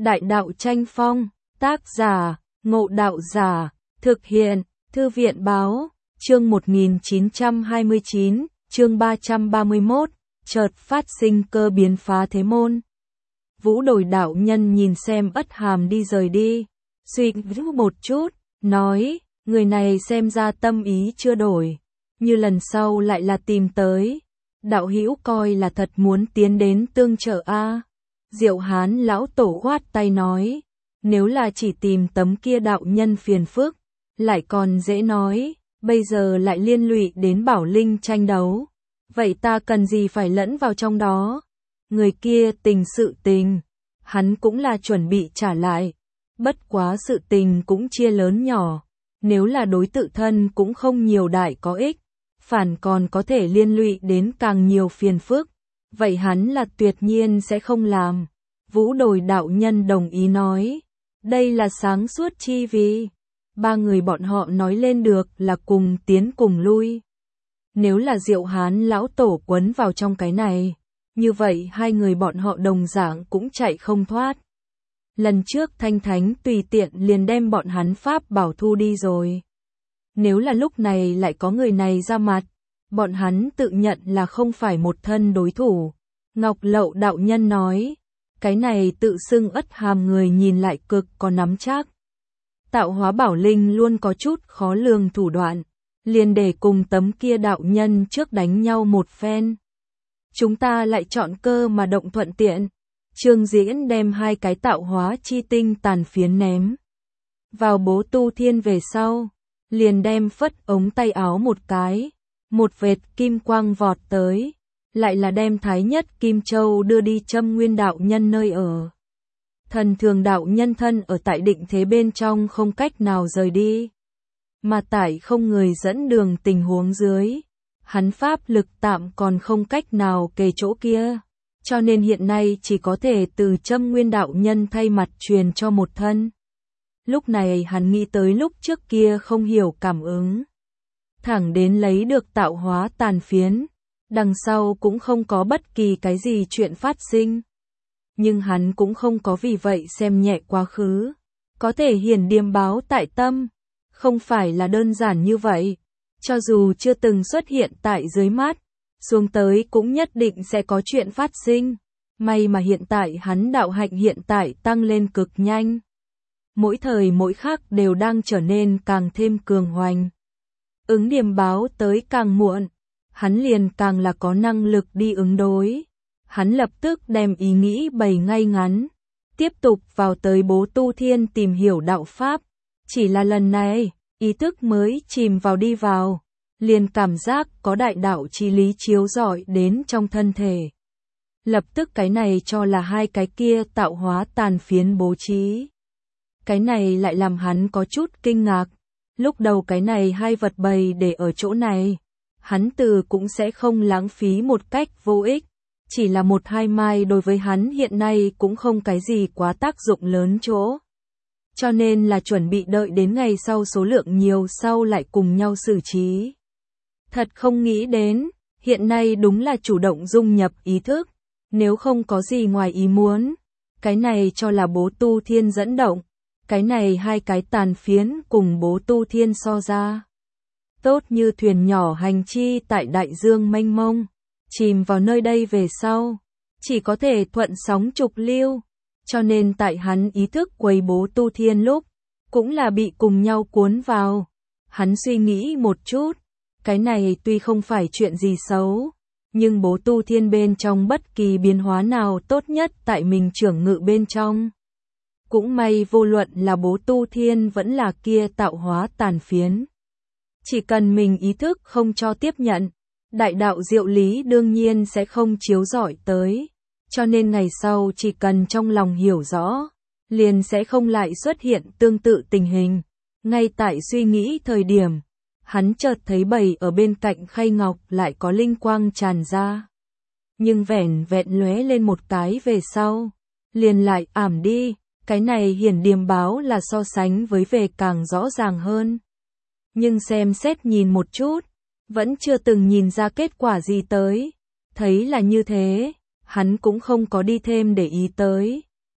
Đại đạo tranh phong, tác giả, Ngộ Đạo Giả, thực hiện, Thư viện báo, chương 1929, chương 331, chợt phát sinh cơ biến phá thế môn. Vũ Đồi đạo nhân nhìn xem Ất Hàm đi rời đi, suy nghĩ một chút, nói, người này xem ra tâm ý chưa đổi, như lần sau lại là tìm tới. Đạo hữu coi là thật muốn tiến đến tương trợ a. Diệu Hán lão tổ khoát tay nói, nếu là chỉ tìm tấm kia đạo nhân phiền phức, lại còn dễ nói, bây giờ lại liên lụy đến Bảo Linh tranh đấu, vậy ta cần gì phải lẫn vào trong đó? Người kia tình sự tình, hắn cũng là chuẩn bị trả lại, bất quá sự tình cũng chia lớn nhỏ, nếu là đối tự thân cũng không nhiều đại có ích, phản còn có thể liên lụy đến càng nhiều phiền phức, vậy hắn là tuyệt nhiên sẽ không làm. Vũ Đồi đạo nhân đồng ý nói, đây là sáng suốt chi vì. Ba người bọn họ nói lên được là cùng tiến cùng lui. Nếu là Diệu Hán lão tổ quấn vào trong cái này, như vậy hai người bọn họ đồng dạng cũng chạy không thoát. Lần trước Thanh Thánh tùy tiện liền đem bọn hắn pháp bảo thu đi rồi. Nếu là lúc này lại có người này ra mặt, bọn hắn tự nhận là không phải một thân đối thủ. Ngọc Lậu đạo nhân nói, cái này tự xưng Ất Hàm người nhìn lại cực có nắm chắc. Tạo hóa Bảo Linh luôn có chút khó lường thủ đoạn, liền để cùng tấm kia đạo nhân trước đánh nhau một phen. Chúng ta lại chọn cơ mà động thuận tiện. Trương Diễn đem hai cái tạo hóa chi tinh tàn phiến ném vào bố tu thiên về sau, liền đem phất ống tay áo một cái, một vệt kim quang vọt tới, lại là đem Thái Nhất Kim Châu đưa đi Châm Nguyên đạo nhân nơi ở. Thần Thường đạo nhân thân ở tại định thế bên trong không cách nào rời đi, mà tại không người dẫn đường tình huống dưới, hắn pháp lực tạm còn không cách nào kề chỗ kia, cho nên hiện nay chỉ có thể từ Châm Nguyên đạo nhân thay mặt truyền cho một thân. Lúc này hắn nghĩ tới lúc trước kia không hiểu cảm ứng, thẳng đến lấy được tạo hóa tàn phiến, đằng sau cũng không có bất kỳ cái gì chuyện phát sinh. Nhưng hắn cũng không có vì vậy xem nhẹ quá khứ, có thể hiển điềm báo tại tâm, không phải là đơn giản như vậy, cho dù chưa từng xuất hiện tại dưới mắt, xuống tới cũng nhất định sẽ có chuyện phát sinh. May mà hiện tại hắn đạo hạnh hiện tại tăng lên cực nhanh, mỗi thời mỗi khắc đều đang trở nên càng thêm cường hoành. Ứng điềm báo tới càng muộn, hắn liền càng là có năng lực đi ứng đối. Hắn lập tức đem ý nghĩ bày ngay ngắn, tiếp tục vào tới bố tu thiên tìm hiểu đạo pháp. Chỉ là lần này, ý thức mới chìm vào đi vào, liền cảm giác có đại đạo chi lý chiếu rọi đến trong thân thể. Lập tức cái này cho là hai cái kia tạo hóa tàn phiến bố trí. Cái này lại làm hắn có chút kinh ngạc. Lúc đầu cái này hai vật bày để ở chỗ này, hắn từ cũng sẽ không lãng phí một cách vô ích. Chỉ là một hai mai đối với hắn hiện nay cũng không cái gì quá tác dụng lớn chỗ. Cho nên là chuẩn bị đợi đến ngày sau số lượng nhiều sau lại cùng nhau xử trí. Thật không nghĩ đến, hiện nay đúng là chủ động dung nhập ý thức, nếu không có gì ngoài ý muốn. Cái này cho là bố tu thiên dẫn động, cái này hai cái tàn phiến cùng bố tu thiên so ra. Tốt như thuyền nhỏ hành chi tại đại dương mênh mông, chìm vào nơi đây về sau, chỉ có thể thuận sóng trục lưu, cho nên tại hắn ý thức quấy bố tu thiên lúc, cũng là bị cùng nhau cuốn vào. Hắn suy nghĩ một chút, cái này tuy không phải chuyện gì xấu, nhưng bố tu thiên bên trong bất kỳ biến hóa nào tốt nhất tại mình trưởng ngự bên trong. Cũng may vô luận là bố tu thiên vẫn là kia tạo hóa tàn phiến. Chỉ cần mình ý thức không cho tiếp nhận, đại đạo diệu lý đương nhiên sẽ không chiếu rọi tới, cho nên ngày sau chỉ cần trong lòng hiểu rõ, liền sẽ không lại xuất hiện tương tự tình hình. Ngay tại suy nghĩ thời điểm, hắn chợt thấy bầy ở bên cạnh khay ngọc lại có linh quang tràn ra. Nhưng vẻn vẹn lóe lên một cái về sau, liền lại ảm đi, cái này hiển điềm báo là so sánh với về càng rõ ràng hơn. Nhưng xem xét nhìn một chút, vẫn chưa từng nhìn ra kết quả gì tới. Thấy là như thế, hắn cũng không có đi thêm để ý tới.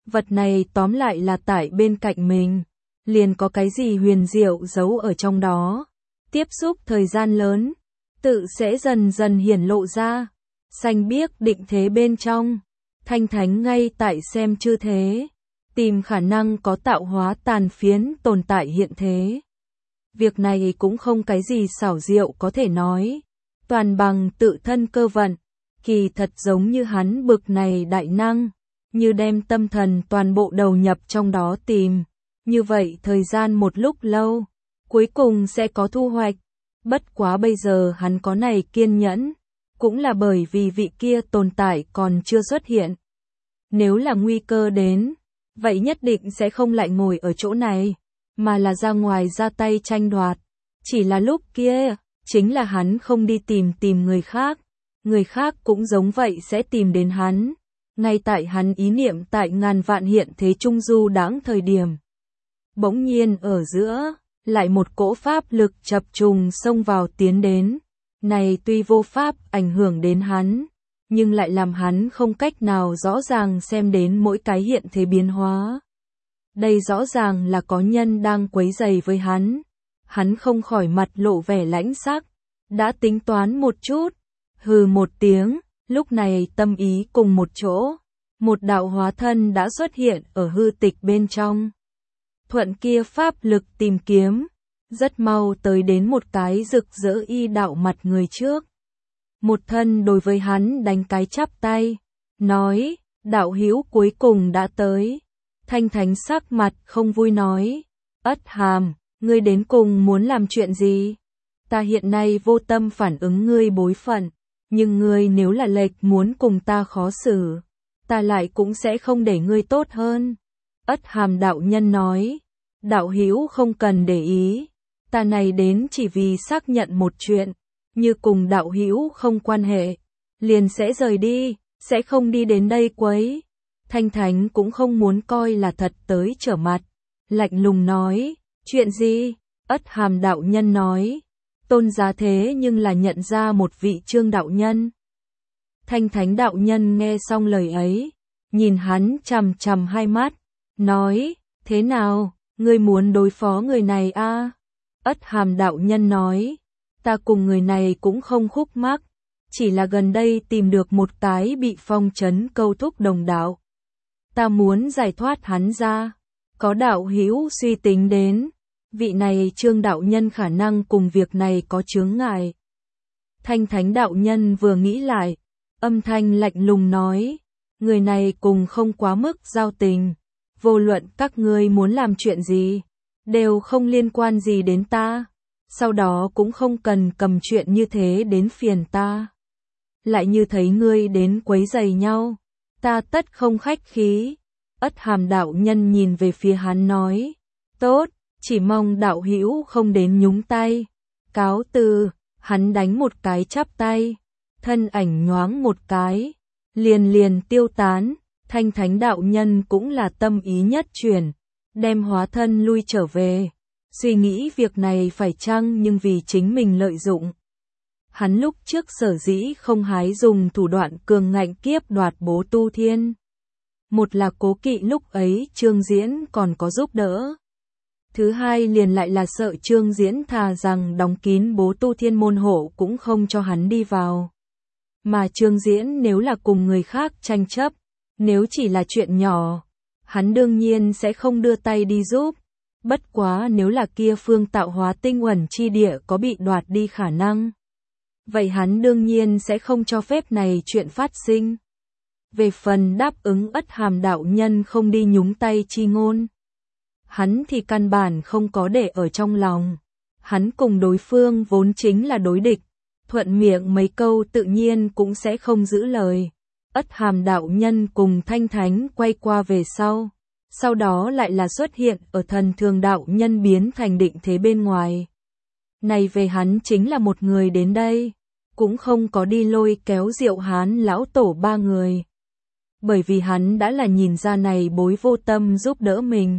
Vật này tóm lại là tại bên cạnh mình, liền có cái gì huyền diệu giấu ở trong đó. Tiếp xúc thời gian lớn, tự sẽ dần dần hiển lộ ra. Xanh biếc định thế bên trong, Thanh Thánh ngay tại xem chư thế, tìm khả năng có tạo hóa tàn phiến tồn tại hiện thế. Việc này cũng không cái gì xảo diệu có thể nói, toàn bằng tự thân cơ vận, kỳ thật giống như hắn bực này đại năng, như đem tâm thần toàn bộ đầu nhập trong đó tìm, như vậy thời gian một lúc lâu, cuối cùng sẽ có thu hoạch. Bất quá bây giờ hắn có này kiên nhẫn, cũng là bởi vì vị kia tồn tại còn chưa xuất hiện. Nếu là nguy cơ đến, vậy nhất định sẽ không lại ngồi ở chỗ này, mà là ra ngoài ra tay tranh đoạt. Chỉ là lúc kia, chính là hắn không đi tìm người khác cũng giống vậy sẽ tìm đến hắn. Ngay tại hắn ý niệm tại ngàn vạn hiện thế trung du đãng thời điểm. Bỗng nhiên ở giữa, lại một cỗ pháp lực chập trùng xông vào tiến đến. Này tuy vô pháp ảnh hưởng đến hắn, nhưng lại làm hắn không cách nào rõ ràng xem đến mỗi cái hiện thế biến hóa. Đây rõ ràng là có nhân đang quấy rầy với hắn. Hắn không khỏi mặt lộ vẻ lãnh sắc, đã tính toán một chút, hừ một tiếng, lúc này tâm ý cùng một chỗ, một đạo hóa thân đã xuất hiện ở hư tịch bên trong. Thuận kia pháp lực tìm kiếm, rất mau tới đến một cái rực rỡ y đạo mặt người trước. Một thân đối với hắn đánh cái chắp tay, nói, đạo hữu cuối cùng đã tới. Thanh Thánh sắc mặt không vui nói, Ất Hàm, ngươi đến cùng muốn làm chuyện gì? Ta hiện nay vô tâm phản ứng ngươi bối phận, nhưng ngươi nếu là lệch muốn cùng ta khó xử, ta lại cũng sẽ không để ngươi tốt hơn. Ất Hàm đạo nhân nói, đạo hữu không cần để ý, ta này đến chỉ vì xác nhận một chuyện, như cùng đạo hữu không quan hệ, liền sẽ rời đi, sẽ không đi đến đây quấy. Thanh Thánh cũng không muốn coi là thật tới trở mặt, lạnh lùng nói, chuyện gì? Ất Hàm đạo nhân nói, tôn giá thế nhưng là nhận ra một vị Trương đạo nhân. Thanh Thánh đạo nhân nghe xong lời ấy, nhìn hắn chằm chằm hai mắt, nói, thế nào, ngươi muốn đối phó người này a? Ất Hàm đạo nhân nói, ta cùng người này cũng không khúc mắc, chỉ là gần đây tìm được một cái bị phong trấn câu thúc đồng đạo. Ta muốn giải thoát hắn ra, có đạo hữu suy tính đến, vị này Trương đạo nhân khả năng cùng việc này có chướng ngại. Thanh Thánh đạo nhân vừa nghĩ lại, âm thanh lạnh lùng nói, người này cùng không quá mức giao tình, vô luận các ngươi muốn làm chuyện gì, đều không liên quan gì đến ta, sau đó cũng không cần cầm chuyện như thế đến phiền ta. Lại như thấy ngươi đến quấy rầy nhau, ta tất không khách khí. Ất Hàm đạo nhân nhìn về phía hắn nói, tốt, chỉ mong đạo hữu không đến nhúng tay. Cáo từ, hắn đánh một cái chắp tay, thân ảnh nhoáng một cái, liền tiêu tán. Thanh Thánh đạo nhân cũng là tâm ý nhất chuyển, đem hóa thân lui trở về, suy nghĩ việc này phải chăng nhưng vì chính mình lợi dụng. Hắn lúc trước sở dĩ không hái dùng thủ đoạn cường ngạnh kiếp đoạt Bố Tu Thiên. Một là cố kỵ lúc ấy Trương Diễn còn có giúp đỡ. Thứ hai liền lại là sợ Trương Diễn thà rằng đóng kín Bố Tu Thiên môn hộ cũng không cho hắn đi vào. Mà Trương Diễn nếu là cùng người khác tranh chấp, nếu chỉ là chuyện nhỏ, hắn đương nhiên sẽ không đưa tay đi giúp. Bất quá nếu là kia phương tạo hóa tinh uẩn chi địa có bị đoạt đi khả năng, vậy hắn đương nhiên sẽ không cho phép này chuyện phát sinh. Về phần đáp ứng Ất Hàm đạo nhân không đi nhúng tay chi ngôn, hắn thì căn bản không có để ở trong lòng. Hắn cùng đối phương vốn chính là đối địch, thuận miệng mấy câu tự nhiên cũng sẽ không giữ lời. Ất Hàm đạo nhân cùng Thanh Thánh quay qua về sau đó lại là xuất hiện ở Thần Thường đạo nhân biến thành định thế bên ngoài. Này về hắn chính là một người đến đây, cũng không có đi lôi kéo Diệu Hán lão tổ ba người. Bởi vì hắn đã là nhìn ra này bối vô tâm giúp đỡ mình.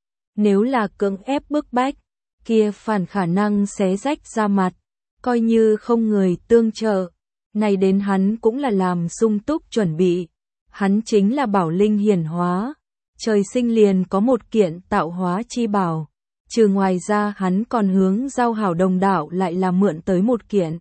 Nếu là cưỡng ép bức bách, kia phản khả năng xé rách ra mặt, coi như không người tương trợ. Này đến hắn cũng là làm sung túc chuẩn bị, hắn chính là bảo linh hiển hóa, trời sinh liền có một kiện tạo hóa chi bảo. Trừ ngoài ra hắn còn hướng giao hảo đồng đạo lại là mượn tới một kiện.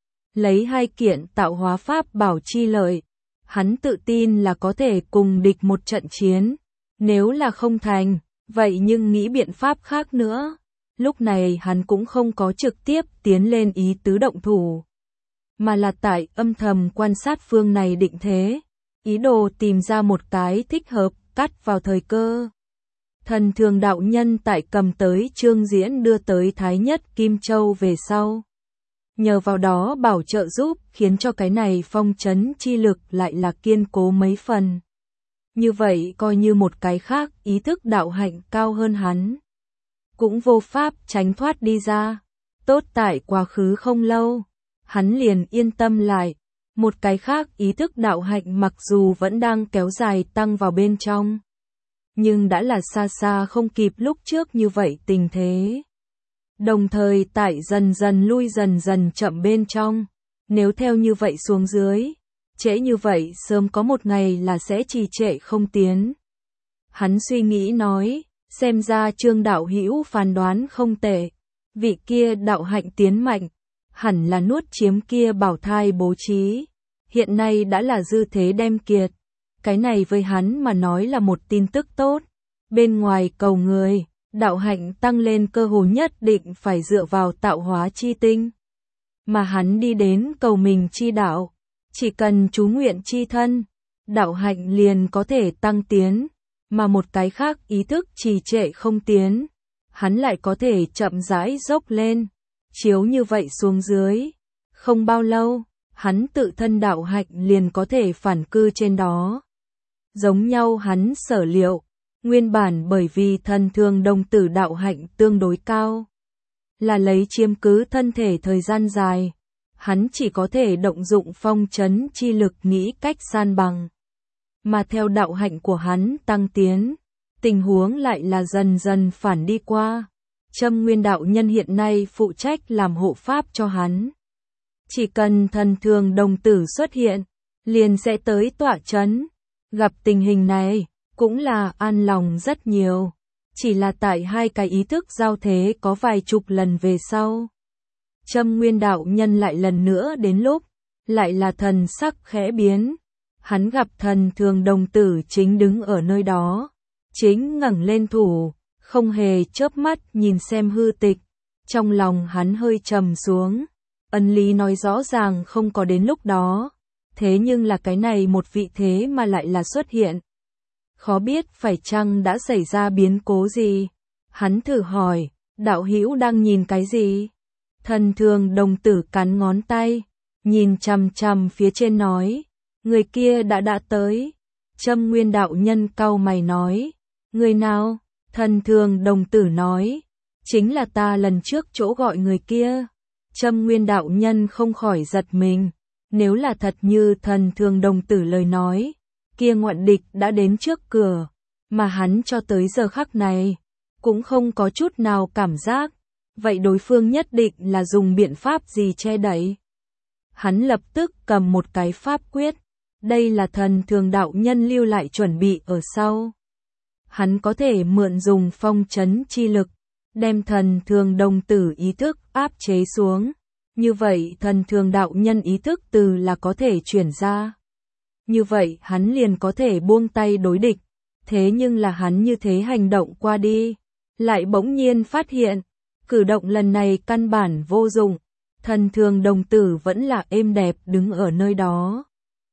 Lấy 2 kiện tạo hóa pháp bảo chi lợi, hắn tự tin là có thể cùng địch một trận chiến. Nếu là không thành, vậy nhưng nghĩ biện pháp khác nữa. Lúc này hắn cũng không có trực tiếp tiến lên ý tứ động thủ, mà là tại âm thầm quan sát phương này định thế, ý đồ tìm ra một cái thích hợp, cắt vào thời cơ. Thần Thường đạo nhân tại cầm tới Trương Diễn đưa tới Thái Nhất Kim Châu về sau. Nhờ vào đó bảo trợ giúp, khiến cho cái này phong trấn chi lực lại là kiên cố mấy phần. Như vậy coi như một cái khác, ý thức đạo hạnh cao hơn hắn, cũng vô pháp tránh thoát đi ra. Tốt tại quá khứ không lâu, hắn liền yên tâm lại. Một cái khác ý thức đạo hạnh mặc dù vẫn đang kéo dài tăng vào bên trong, nhưng đã là xa xa không kịp lúc trước như vậy tình thế. Đồng thời tại dần dần lui dần dần chậm bên trong, nếu theo như vậy xuống dưới, trễ như vậy sớm có một ngày là sẽ trì trệ không tiến. Hắn suy nghĩ nói, xem ra Trương đạo hữu phán đoán không tệ, vị kia đạo hạnh tiến mạnh, hẳn là nuốt chiếm kia bảo thai bố trí, hiện nay đã là dư thế đem kiệt. Cái này với hắn mà nói là một tin tức tốt. Bên ngoài cầu người, đạo hạnh tăng lên cơ hồ nhất định phải dựa vào tạo hóa chi tinh. Mà hắn đi đến cầu mình chi đạo, chỉ cần chú nguyện chi thân, đạo hạnh liền có thể tăng tiến, mà một cái khác ý thức trì trệ không tiến, hắn lại có thể chậm rãi dốc lên. Chiếu như vậy xuống dưới, không bao lâu, hắn tự thân đạo hạnh liền có thể phản cư trên đó. Giống nhau hắn sở liệu, nguyên bản bởi vì Thần Thường đồng tử đạo hạnh tương đối cao, là lấy chiếm cứ thân thể thời gian dài, hắn chỉ có thể động dụng phong trấn chi lực nghĩ cách san bằng. Mà theo đạo hạnh của hắn tăng tiến, tình huống lại là dần dần phản đi qua. Trâm Nguyên đạo nhân hiện nay phụ trách làm hộ pháp cho hắn. Chỉ cần Thần Thường đồng tử xuất hiện, liền sẽ tới tọa trấn. Gặp tình hình này, cũng là an lòng rất nhiều. Chỉ là tại 2 cái ý thức giao thế có vài chục lần về sau, Trâm Nguyên đạo nhân lại lần nữa đến lúc, lại là thần sắc khẽ biến. Hắn gặp Thần Thường đồng tử chính đứng ở nơi đó, chính ngẩng lên thủ, không hề chớp mắt nhìn xem hư tịch. Trong lòng hắn hơi trầm xuống, ân lý nói rõ ràng không có đến lúc đó, thế nhưng là cái này một vị thế mà lại là xuất hiện. Khó biết phải chăng đã xảy ra biến cố gì? Hắn thử hỏi, đạo hữu đang nhìn cái gì? Thần Thường đồng tử cắn ngón tay, nhìn chằm chằm phía trên nói, người kia đã tới. Trâm Nguyên đạo nhân cau mày nói, người nào? Thần Thường đồng tử nói, chính là ta lần trước chỗ gọi người kia. Trâm Nguyên đạo nhân không khỏi giật mình, nếu là thật như Thần Thường đồng tử lời nói, kia ngoạn địch đã đến trước cửa, mà hắn cho tới giờ khắc này, cũng không có chút nào cảm giác, vậy đối phương nhất định là dùng biện pháp gì che đậy. Hắn lập tức cầm một cái pháp quyết, đây là Thần Thường đạo nhân lưu lại chuẩn bị ở sau. Hắn có thể mượn dùng phong trấn chi lực, đem Thần Thường đồng tử ý thức áp chế xuống. Như vậy Thần Thường đạo nhân ý thức từ là có thể chuyển ra. Như vậy hắn liền có thể buông tay đối địch. Thế nhưng là hắn như thế hành động qua đi, lại bỗng nhiên phát hiện, cử động lần này căn bản vô dụng. Thần Thường đồng tử vẫn là êm đẹp đứng ở nơi đó.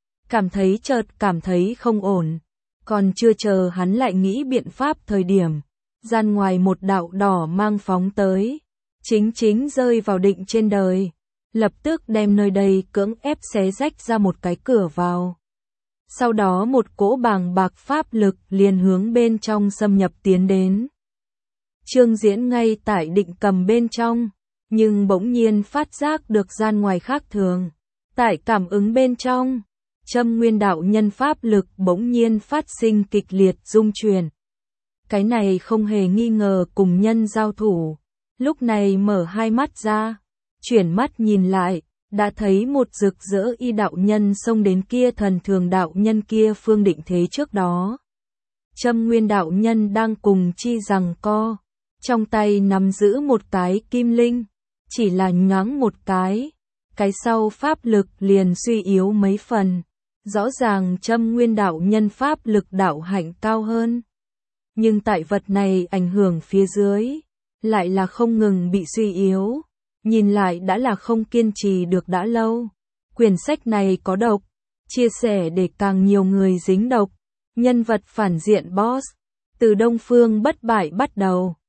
Cảm thấy không ổn. Còn chưa chờ hắn lại nghĩ biện pháp thời điểm, gian ngoài một đạo đỏ mang phóng tới, chính rơi vào định trên đời, lập tức đem nơi đây cưỡng ép xé rách ra một cái cửa vào. Sau đó một cỗ bàng bạc pháp lực liền hướng bên trong xâm nhập tiến đến. Trương Diễn ngay tại định cầm bên trong, nhưng bỗng nhiên phát giác được gian ngoài khác thường. Tại cảm ứng bên trong, Trâm Nguyên đạo nhân pháp lực bỗng nhiên phát sinh kịch liệt rung chuyển. Cái này không hề nghi ngờ cùng nhân giao thủ. Lúc này mở 2 mắt ra, chuyển mắt nhìn lại, đã thấy một rực rỡ y đạo nhân xông đến kia Thần Thường đạo nhân kia phương định thế trước đó. Châm Nguyên đạo nhân đang cùng Chi giằng co, trong tay nắm giữ một cái kim linh, chỉ là nhoáng một cái sau pháp lực liền suy yếu mấy phần. Rõ ràng Châm Nguyên đạo nhân pháp lực đạo hạnh cao hơn, nhưng tại vật này ảnh hưởng phía dưới, lại là không ngừng bị suy yếu, nhìn lại đã là không kiên trì được đã lâu. Quyển sách này có độc, chia sẻ để càng nhiều người dính độc. Nhân vật phản diện boss, từ Đông Phương bất bại bắt đầu.